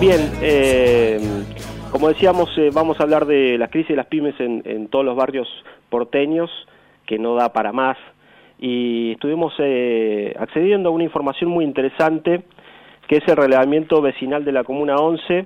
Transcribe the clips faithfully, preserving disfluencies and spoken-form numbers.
Bien, eh, como decíamos, eh, vamos a hablar de la crisis de las pymes en, en todos los barrios porteños, que no da para más, y estuvimos eh, accediendo a una información muy interesante, que es el relevamiento vecinal de la Comuna once,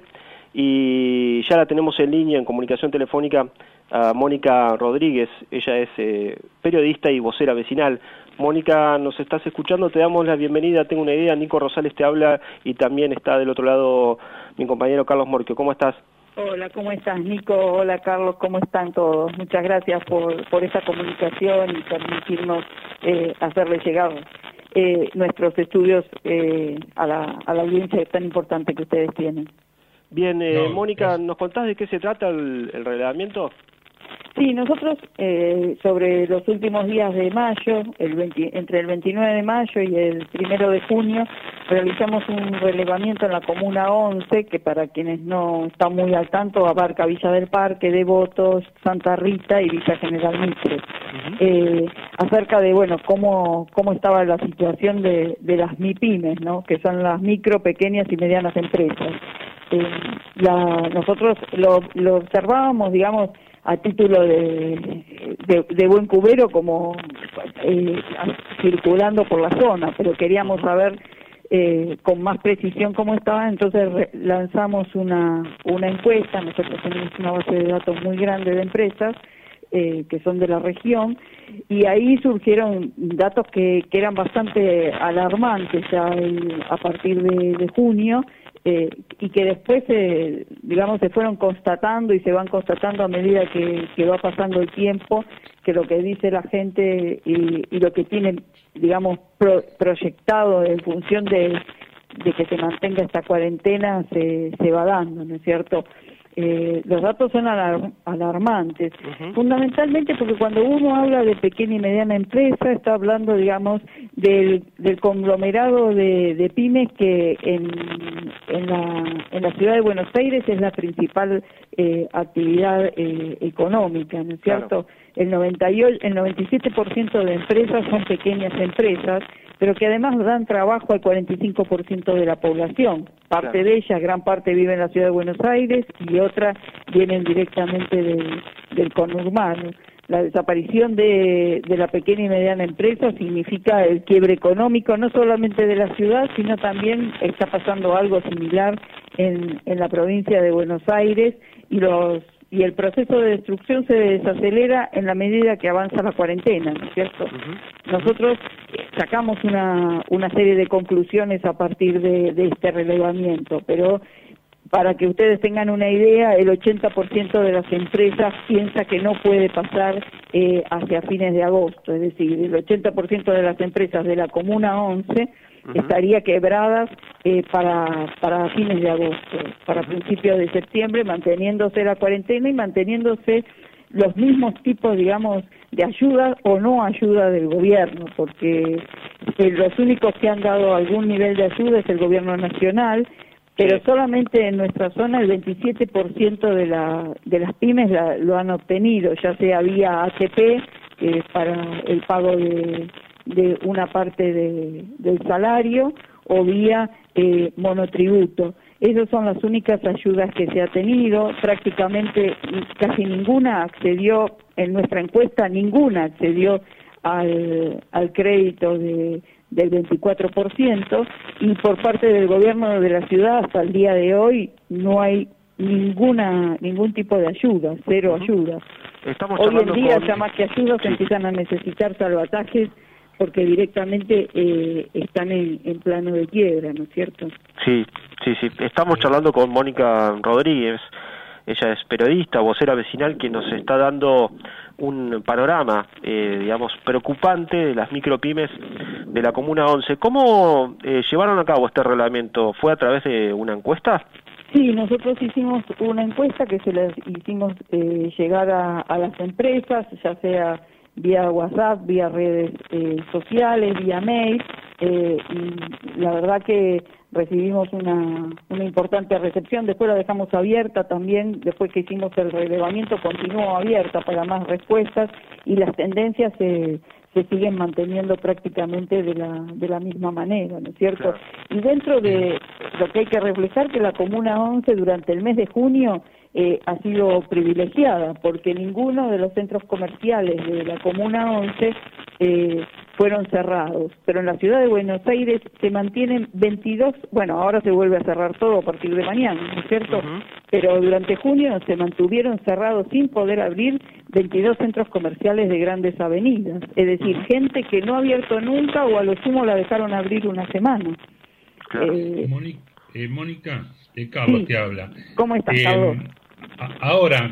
y ya la tenemos en línea, en comunicación telefónica, a Mónica Rodríguez. Ella es eh, periodista y vocera vecinal. Mónica, ¿nos estás escuchando? Te damos la bienvenida. Tengo una idea, Nico Rosales te habla y también está del otro lado mi compañero Carlos Morquio. ¿Cómo estás? Hola, ¿cómo estás, Nico? Hola, Carlos, ¿cómo están todos? Muchas gracias por, por esa comunicación y permitirnos eh, hacerle llegar eh, nuestros estudios eh, a, la, a la audiencia tan importante que ustedes tienen. Bien, eh, No, Mónica, es... ¿nos contás de qué se trata el, el relevamiento? Sí, nosotros eh, sobre los últimos días de mayo, el veinte, entre el veintinueve de mayo y el primero de junio, realizamos un relevamiento en la Comuna once, que para quienes no están muy al tanto, abarca Villa del Parque, Devotos, Santa Rita y Villa General Mitre, uh-huh. eh, acerca de, bueno, cómo, cómo estaba la situación de, de las MIPYMES, ¿no?, que son las micro, pequeñas y medianas empresas. Eh, la, nosotros lo, lo observábamos, digamos, a título de, de, de buen cubero, como eh, circulando por la zona, pero queríamos saber eh, con más precisión cómo estaba, entonces re lanzamos una, una encuesta. Nosotros tenemos una base de datos muy grande de empresas eh, que son de la región, y ahí surgieron datos que, que eran bastante alarmantes ya el, a partir de, de junio, Eh, y que después, eh, digamos, se fueron constatando y se van constatando a medida que, que va pasando el tiempo, que lo que dice la gente y, y lo que tiene, digamos, pro, proyectado en función de, de que se mantenga esta cuarentena se, se va dando, ¿no es cierto? Eh, los datos son alar alarmantes, uh-huh. fundamentalmente porque cuando uno habla de pequeña y mediana empresa está hablando, digamos, del, del conglomerado de, de pymes que en, en, la, en la ciudad de Buenos Aires es la principal eh, actividad eh, económica, ¿no es cierto? Claro. El noventa y ocho, el noventa y siete por ciento de empresas son pequeñas empresas, pero que además dan trabajo al cuarenta y cinco por ciento de la población. Parte claro. de ellas, gran parte vive en la ciudad de Buenos Aires y otras vienen directamente del, del conurbano. La desaparición de, de la pequeña y mediana empresa significa el quiebre económico, no solamente de la ciudad, sino también está pasando algo similar en, en la provincia de Buenos Aires, y los y el proceso de destrucción se desacelera en la medida que avanza la cuarentena, ¿no es cierto? Uh-huh. Nosotros sacamos una, una serie de conclusiones a partir de, de este relevamiento, pero para que ustedes tengan una idea, el ochenta por ciento de las empresas piensa que no puede pasar eh, hacia fines de agosto, es decir, el ochenta por ciento de las empresas de la Comuna once uh-huh. estaría quebradas eh, para, para fines de agosto, para principios de septiembre, manteniéndose la cuarentena y manteniéndose los mismos tipos, digamos, de ayuda o no ayuda del gobierno, porque eh, los únicos que han dado algún nivel de ayuda es el gobierno nacional, pero solamente en nuestra zona el veintisiete por ciento de, la, de las pymes la, lo han obtenido, ya sea vía A T P, eh, para el pago de, de una parte de, del salario, o vía eh, monotributo. Esas son las únicas ayudas que se ha tenido. Prácticamente casi ninguna accedió, en nuestra encuesta, ninguna accedió al, al crédito de del veinticuatro por ciento, y por parte del gobierno de la ciudad hasta el día de hoy no hay ninguna ningún tipo de ayuda, cero uh-huh. ayuda. Estamos hoy en día con... ya más que ayudas sí. empiezan a necesitar salvatajes porque directamente eh, están en, en plano de quiebra, ¿no es cierto? Sí, sí, sí. Estamos charlando con Mónica Rodríguez. Ella es periodista, vocera vecinal, que nos está dando un panorama, eh, digamos, preocupante de las micropymes de la Comuna once. ¿Cómo eh, llevaron a cabo este reglamento? ¿Fue a través de una encuesta? Sí, nosotros hicimos una encuesta que se las hicimos eh, llegar a, a las empresas, ya sea vía WhatsApp, vía redes eh, sociales, vía mail, eh, y la verdad que recibimos una, una importante recepción. Después la dejamos abierta también, después que hicimos el relevamiento continuó abierta para más respuestas, y las tendencias se, se siguen manteniendo prácticamente de la de la misma manera, ¿no es cierto? Claro. Y dentro de lo que hay que reflejar, que la Comuna once durante el mes de junio eh, ha sido privilegiada, porque ninguno de los centros comerciales de la Comuna once eh, fueron cerrados, pero en la ciudad de Buenos Aires se mantienen veintidós, bueno, ahora se vuelve a cerrar todo a partir de mañana, ¿no es cierto? Uh-huh. Pero durante junio se mantuvieron cerrados sin poder abrir veintidós centros comerciales de grandes avenidas, es decir, uh-huh. gente que no ha abierto nunca o a lo sumo la dejaron abrir una semana. Claro. Eh, Mónica, eh, Mónica eh, Carlos sí. te habla. ¿Cómo estás, eh, Carlos? A, ahora,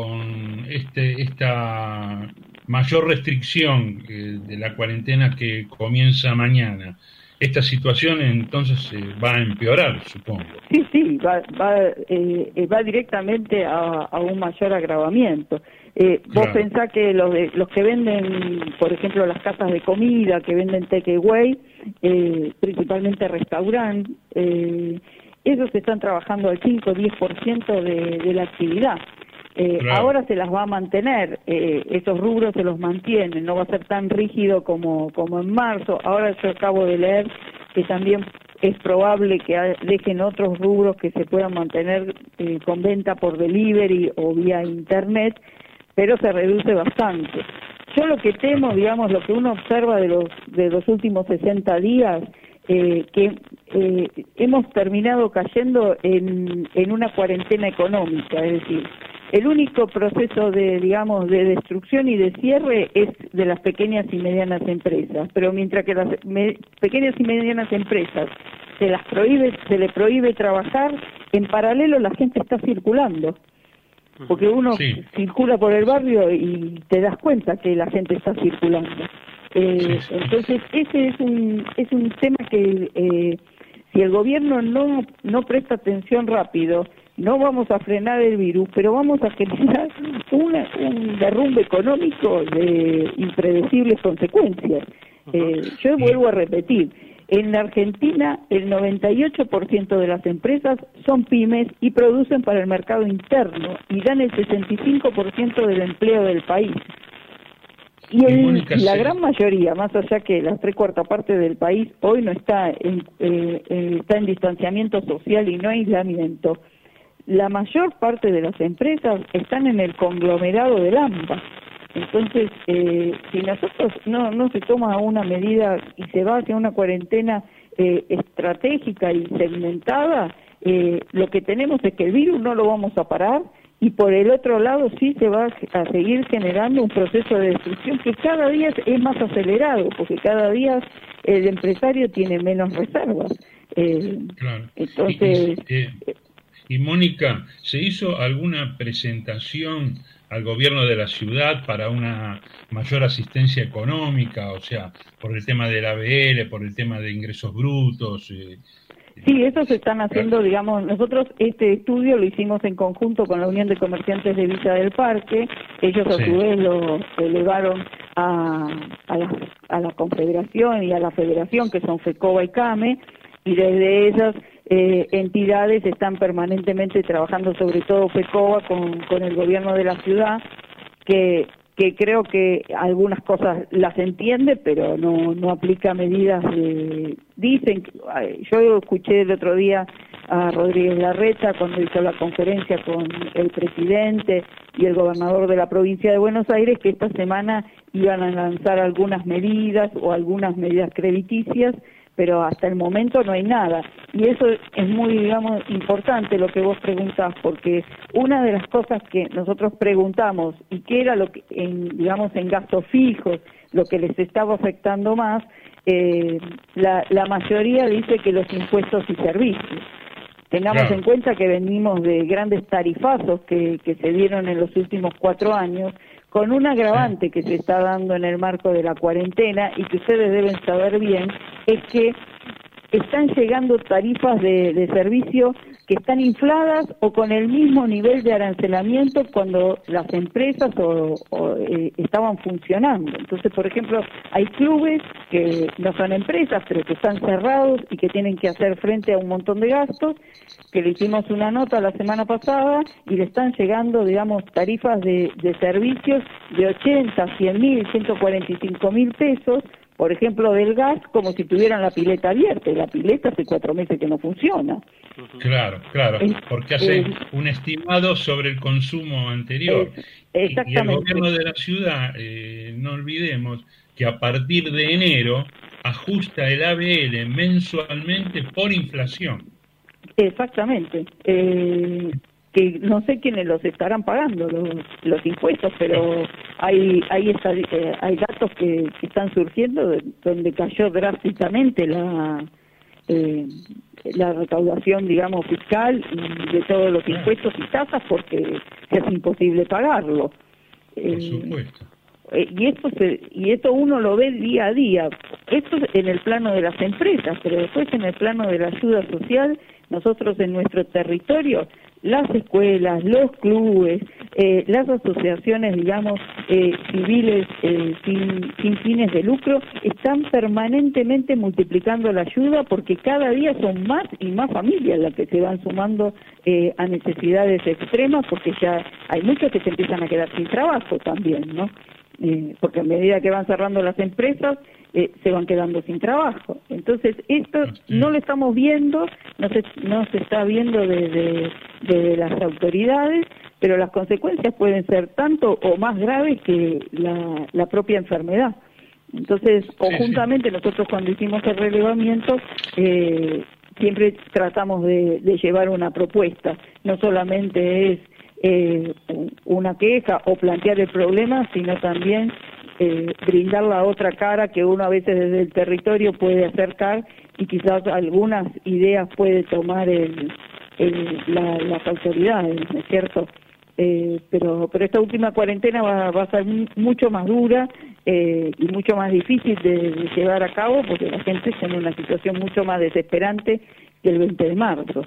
con este esta mayor restricción eh, de la cuarentena que comienza mañana, esta situación entonces eh, va a empeorar, supongo. Sí, sí, va va, eh, va directamente a, a un mayor agravamiento. Eh, vos claro. pensás que los, de, los que venden, por ejemplo, las casas de comida, que venden takeaway, eh, principalmente restaurante, eh, ellos están trabajando al cinco o diez por ciento de, de la actividad. Eh, claro. Ahora se las va a mantener, eh, esos rubros se los mantienen, no va a ser tan rígido como, como en marzo. Ahora yo acabo de leer que también es probable que dejen otros rubros que se puedan mantener eh, con venta por delivery o vía internet, pero se reduce bastante. Yo lo que temo, digamos, lo que uno observa de los, de los últimos sesenta días, eh, que eh, hemos terminado cayendo en, en una cuarentena económica, es decir, el único proceso de, digamos, de destrucción y de cierre es de las pequeñas y medianas empresas, pero mientras que las me, pequeñas y medianas empresas se las prohíbe, se le prohíbe trabajar, en paralelo la gente está circulando, porque uno sí. circula por el barrio y te das cuenta que la gente está circulando. Eh, sí, sí. Entonces ese es un es un tema que eh, si el gobierno no no presta atención rápido, no vamos a frenar el virus, pero vamos a generar una, un derrumbe económico de impredecibles consecuencias. Eh, yo vuelvo a repetir, en la Argentina el noventa y ocho por ciento de las empresas son pymes y producen para el mercado interno y dan el sesenta y cinco por ciento del empleo del país. Y, el, y Mónica, la sí. gran mayoría, más allá que la tres cuartas partes del país hoy no está en, eh, está en distanciamiento social y no aislamiento, la mayor parte de las empresas están en el conglomerado del AMBA. Entonces, eh, si nosotros no, no se toma una medida y se va hacia una cuarentena eh, estratégica y segmentada, eh, lo que tenemos es que el virus no lo vamos a parar y por el otro lado sí se va a seguir generando un proceso de destrucción que cada día es más acelerado, porque cada día el empresario tiene menos reservas. Eh, claro. Entonces... Y, y, eh, y Mónica, ¿se hizo alguna presentación al gobierno de la ciudad para una mayor asistencia económica, o sea, por el tema del A B L, por el tema de ingresos brutos? Eh, Sí, eso se están haciendo, digamos, nosotros este estudio lo hicimos en conjunto con la Unión de Comerciantes de Villa del Parque, ellos a sí. su vez lo elevaron a, a, la, a la Confederación y a la Federación, que son FECOBA y CAME, y desde esas eh, entidades están permanentemente trabajando, sobre todo FECOBA, con, con el gobierno de la ciudad, que... que creo que algunas cosas las entiende, pero no no aplica medidas de... Dicen, yo escuché el otro día a Rodríguez Larreta cuando hizo la conferencia con el presidente y el gobernador de la provincia de Buenos Aires, que esta semana iban a lanzar algunas medidas o algunas medidas crediticias, pero hasta el momento no hay nada. Y eso es muy, digamos, importante lo que vos preguntás, porque una de las cosas que nosotros preguntamos, y que era lo que, en, digamos, en gastos fijos, lo que les estaba afectando más, eh, la, la mayoría dice que los impuestos y servicios. Tengamos claro. en cuenta que venimos de grandes tarifazos que, que se dieron en los últimos cuatro años, con un agravante que se está dando en el marco de la cuarentena y que ustedes deben saber bien, es que están llegando tarifas de, de servicio que están infladas o con el mismo nivel de arancelamiento cuando las empresas o, o, eh, estaban funcionando. Entonces, por ejemplo, hay clubes que no son empresas, pero que están cerrados y que tienen que hacer frente a un montón de gastos, que le hicimos una nota la semana pasada y le están llegando, digamos, tarifas de, de servicios de ochenta, cien mil, ciento cuarenta y cinco mil pesos, por ejemplo, del gas, como si tuvieran la pileta abierta, y la pileta hace cuatro meses que no funciona. Claro, claro, Es, porque hace es, un estimado sobre el consumo anterior. Es, exactamente. Y el gobierno de la ciudad, eh, no olvidemos que a partir de enero ajusta el A B L mensualmente por inflación. Exactamente. Eh, que no sé quiénes los estarán pagando los, los impuestos, pero hay hay esta, eh, hay datos que, que están surgiendo de, donde cayó drásticamente la eh, la recaudación, digamos, fiscal y de todos los impuestos y tasas porque es imposible pagarlo. Por eh, supuesto. Y esto, se, y esto uno lo ve día a día. Esto es en el plano de las empresas, pero después en el plano de la ayuda social, nosotros en nuestro territorio, las escuelas, los clubes, eh, las asociaciones, digamos, eh, civiles eh, sin, sin fines de lucro, están permanentemente multiplicando la ayuda porque cada día son más y más familias las que se van sumando eh, a necesidades extremas, porque ya hay muchos que se empiezan a quedar sin trabajo también, ¿no? Eh, porque a medida que van cerrando las empresas, eh, se van quedando sin trabajo. Entonces, esto no lo estamos viendo, no se, no se está viendo desde, desde las autoridades, pero las consecuencias pueden ser tanto o más graves que la, la propia enfermedad. Entonces, conjuntamente, nosotros cuando hicimos el relevamiento, eh, siempre tratamos de, de llevar una propuesta, no solamente es Eh, una queja o plantear el problema, sino también eh, brindar la otra cara que uno a veces desde el territorio puede acercar y quizás algunas ideas puede tomar el, el, la, las autoridades, ¿no es cierto? Eh, pero pero esta última cuarentena va, va a ser mucho más dura eh, y mucho más difícil de, de llevar a cabo porque la gente está en una situación mucho más desesperante que el veinte de marzo.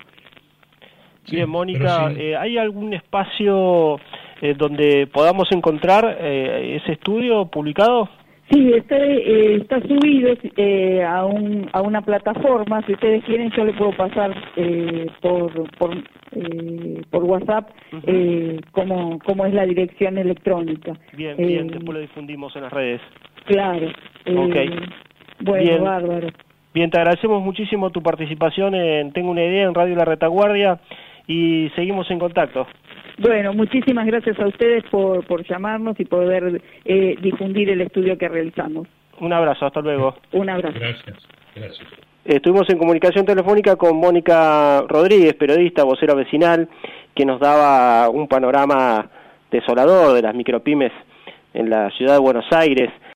Bien, Mónica, sí. eh, ¿hay algún espacio eh, donde podamos encontrar eh, ese estudio publicado? Sí, está, eh, está subido eh, a, un, a una plataforma. Si ustedes quieren, yo le puedo pasar eh, por por, eh, por WhatsApp uh-huh. eh, cómo, cómo es la dirección electrónica. Bien, eh, bien, después lo difundimos en las redes. Claro. Eh, okay. Bueno, bien. bárbaro. Bien, te agradecemos muchísimo tu participación en Tengo una Idea en Radio La Retaguardia y seguimos en contacto. Bueno, muchísimas gracias a ustedes por, por llamarnos y poder eh, difundir el estudio que realizamos. Un abrazo, hasta luego. Un abrazo. Gracias, gracias. Estuvimos en comunicación telefónica con Mónica Rodríguez, periodista, vocera vecinal, que nos daba un panorama desolador de las micropymes en la ciudad de Buenos Aires.